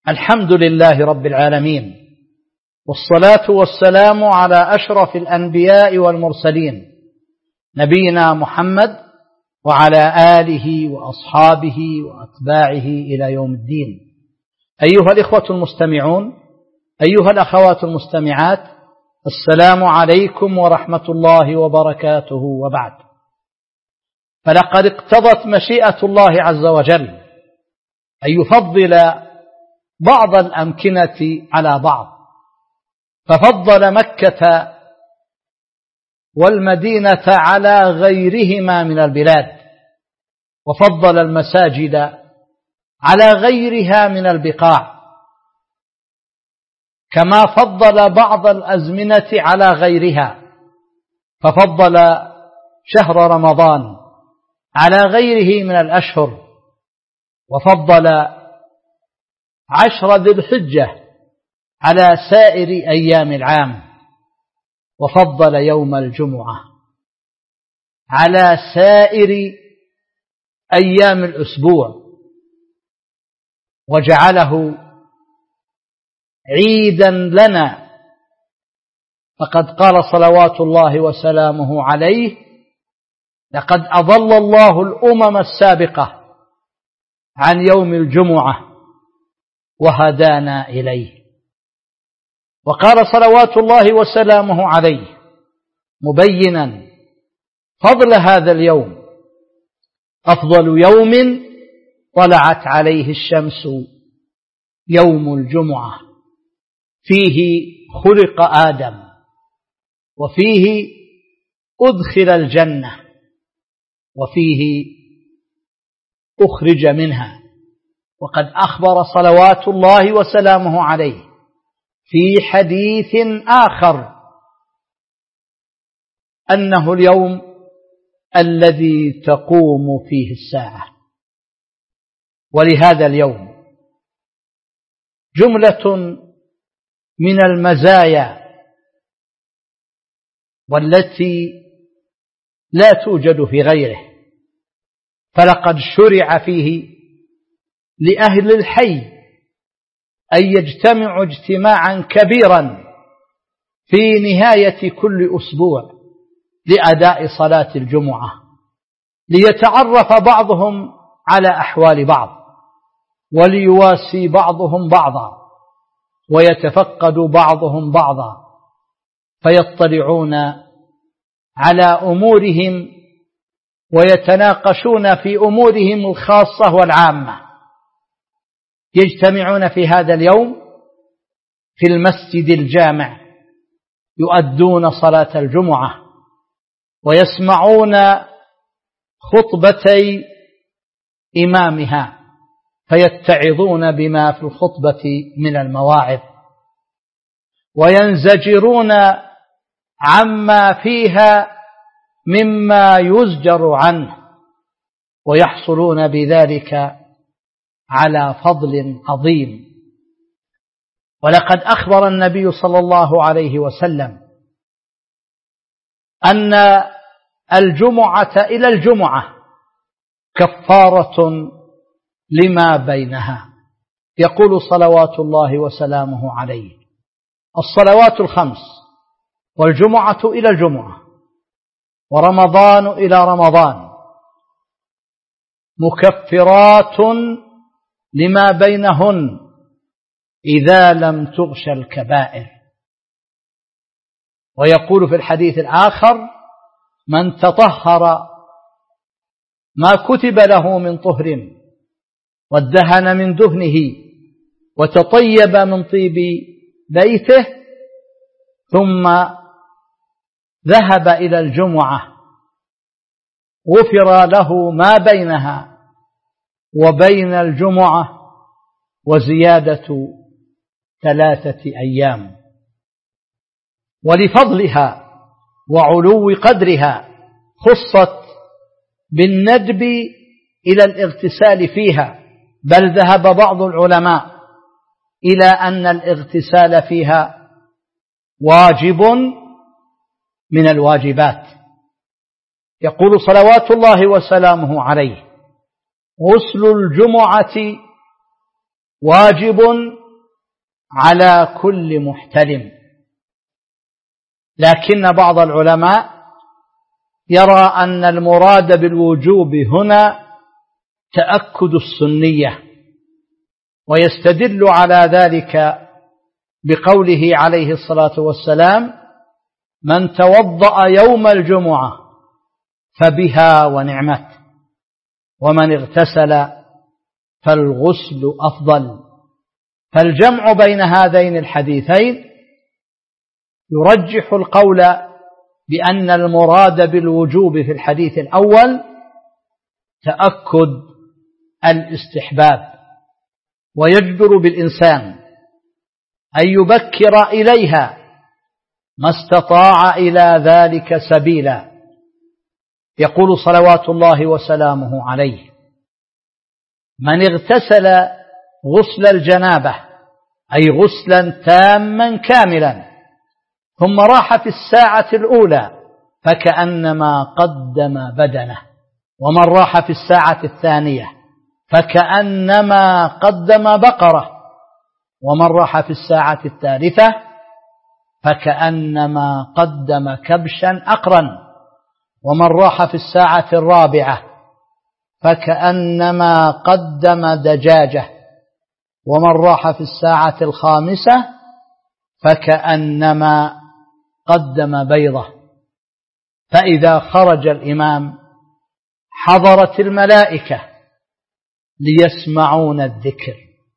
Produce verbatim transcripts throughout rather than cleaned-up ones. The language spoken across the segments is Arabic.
الحمد لله رب العالمين، والصلاة والسلام على أشرف الأنبياء والمرسلين نبينا محمد وعلى آله وأصحابه وأتباعه إلى يوم الدين. أيها الإخوة المستمعون، أيها الأخوات المستمعات، السلام عليكم ورحمة الله وبركاته. وبعد، فلقد اقتضت مشيئة الله عز وجل أن يفضل بعض الأمكنة على بعض، ففضل مكة والمدينة على غيرهما من البلاد، وفضل المساجد على غيرها من البقاع، كما فضل بعض الأزمنة على غيرها، ففضل شهر رمضان على غيره من الأشهر، وفضل عشر ذي الحجة على سائر أيام العام، وفضل يوم الجمعة على سائر أيام الأسبوع، وجعله عيدا لنا. فقد قال صلوات الله وسلامه عليه: لقد أضل الله الأمم السابقة عن يوم الجمعة وهدانا إليه. وقال صلوات الله وسلامه عليه مبينا فضل هذا اليوم: أفضل يوم طلعت عليه الشمس يوم الجمعة، فيه خلق آدم، وفيه أدخل الجنة، وفيه أخرج منها. وقد أخبر صلوات الله وسلامه عليه في حديث آخر أنه اليوم الذي تقوم فيه الساعة. ولهذا اليوم جملة من المزايا والتي لا توجد في غيره، فلقد شرع فيه لأهل الحي أن يجتمعوا اجتماعا كبيرا في نهاية كل أسبوع لأداء صلاة الجمعة، ليتعرف بعضهم على أحوال بعض، وليواسي بعضهم بعضا، ويتفقد بعضهم بعضا، فيطلعون على أمورهم ويتناقشون في أمورهم الخاصة والعامة. يجتمعون في هذا اليوم في المسجد الجامع، يؤدون صلاة الجمعة، ويسمعون خطبتي إمامها، فيتعظون بما في الخطبة من المواعظ، وينزجرون عما فيها مما يزجر عنه، ويحصلون بذلك على فضل عظيم. ولقد أخبر النبي صلى الله عليه وسلم أن الجمعة إلى الجمعة كفارة لما بينها. يقول صلوات الله وسلامه عليه: الصلوات الخمس، والجمعة إلى الجمعة، ورمضان إلى رمضان، مكفرات لما بينهن إذا لم تغش الكبائر. ويقول في الحديث الآخر: من تطهر ما كتب له من طهر، وادهن من دهنه، وتطيب من طيب بيته، ثم ذهب إلى الجمعة، غفر له ما بينها وبين الجمعة وزيادة ثلاثة أيام. ولفضلها وعلو قدرها خصت بالندب إلى الاغتسال فيها، بل ذهب بعض العلماء إلى أن الاغتسال فيها واجب من الواجبات. يقول صلوات الله وسلامه عليه: غسل الجمعة واجب على كل محتلم، لكن بعض العلماء يرى أن المراد بالوجوب هنا تأكد السنية، ويستدل على ذلك بقوله عليه الصلاة والسلام: من توضأ يوم الجمعة فبها ونعمت، ومن اغتسل فالغسل أفضل. فالجمع بين هذين الحديثين يرجح القول بأن المراد بالوجوب في الحديث الأول تأكد الاستحباب، ويجدر بالإنسان أن يبكر إليها ما استطاع إلى ذلك سبيلا. يقول صلوات الله وسلامه عليه: من اغتسل غسل الجنابة، أي غسلا تاما كاملا، ثم راح في الساعة الأولى فكأنما قدم بدنه، ومن راح في الساعة الثانية فكأنما قدم بقرة، ومن راح في الساعة الثالثة فكأنما قدم كبشا أقرا، ومن راح في الساعة الرابعة فكأنما قدم دجاجة، ومن راح في الساعة الخامسة فكأنما قدم بيضة. فإذا خرج الإمام حضرت الملائكة ليسمعون الذكر.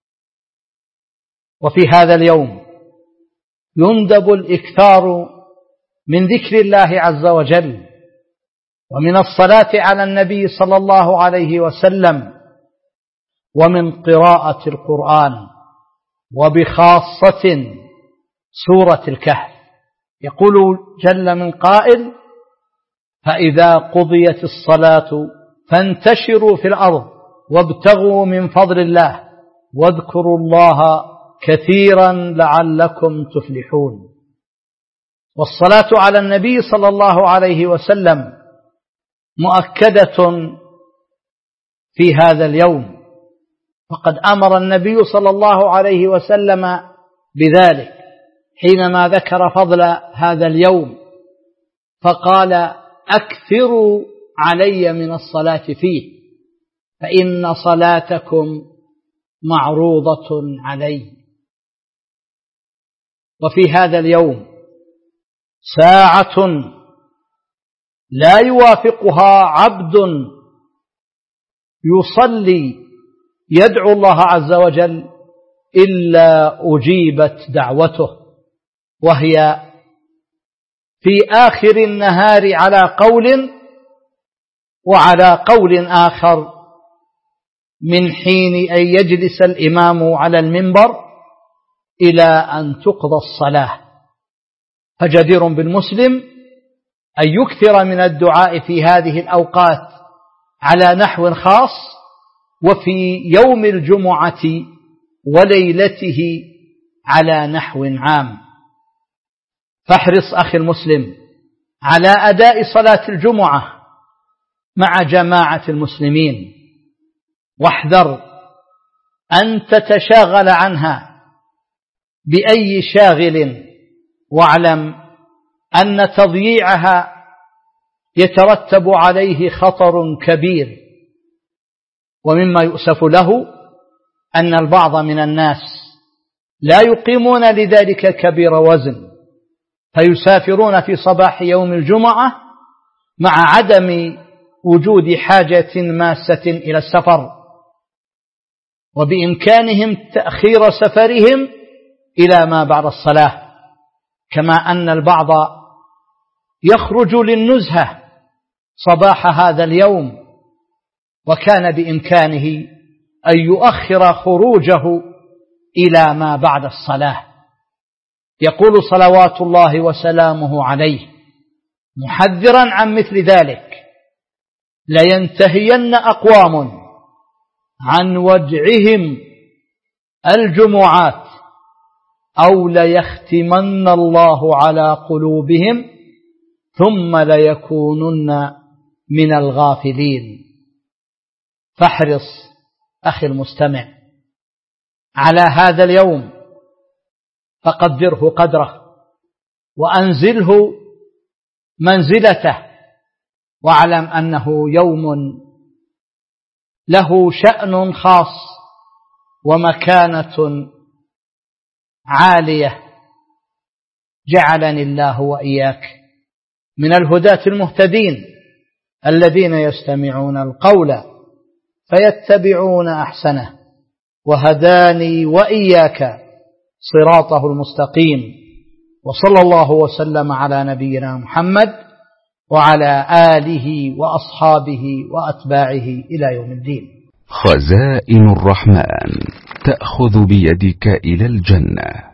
وفي هذا اليوم يندب الإكثار من ذكر الله عز وجل، ومن الصلاة على النبي صلى الله عليه وسلم، ومن قراءة القرآن، وبخاصة سورة الكهف. يقول جل من قائل: فإذا قضيت الصلاة فانتشروا في الأرض وابتغوا من فضل الله واذكروا الله كثيرا لعلكم تفلحون. والصلاة على النبي صلى الله عليه وسلم مؤكدة في هذا اليوم، فقد أمر النبي صلى الله عليه وسلم بذلك حينما ذكر فضل هذا اليوم، فقال: أكثروا علي من الصلاة فيه فإن صلاتكم معروضة علي. وفي هذا اليوم ساعة لا يوافقها عبد يصلي يدعو الله عز وجل إلا أجيبت دعوته، وهي في آخر النهار على قول، وعلى قول آخر من حين أن يجلس الإمام على المنبر إلى أن تقضى الصلاة. فجدير بالمسلم أن يكثر من الدعاء في هذه الأوقات على نحو خاص، وفي يوم الجمعة وليلته على نحو عام. فاحرص أخي المسلم على أداء صلاة الجمعة مع جماعة المسلمين، واحذر أن تتشاغل عنها بأي شاغل، واعلم أن تضييعها يترتب عليه خطر كبير. ومما يؤسف له أن البعض من الناس لا يقيمون لذلك كبير وزن، فيسافرون في صباح يوم الجمعة مع عدم وجود حاجة ماسة إلى السفر، وبإمكانهم تأخير سفرهم إلى ما بعد الصلاة. كما أن البعض يخرج للنزهة صباح هذا اليوم، وكان بإمكانه أن يؤخر خروجه إلى ما بعد الصلاة. يقول صلوات الله وسلامه عليه محذرا عن مثل ذلك: لينتهين أقوام عن وجعهم الجمعات أو ليختمن الله على قلوبهم ثم ليكونن من الغافلين. فاحرص أخي المستمع على هذا اليوم فقدره قدره وأنزله منزلته، واعلم أنه يوم له شأن خاص ومكانة عالية، جعلني الله وإياك من الهداة المهتدين الذين يستمعون القول فيتبعون أحسنه، وهداني وإياك صراطه المستقيم. وصلى الله وسلم على نبينا محمد وعلى آله وأصحابه وأتباعه إلى يوم الدين. خزائن الرحمن تأخذ بيدك إلى الجنة.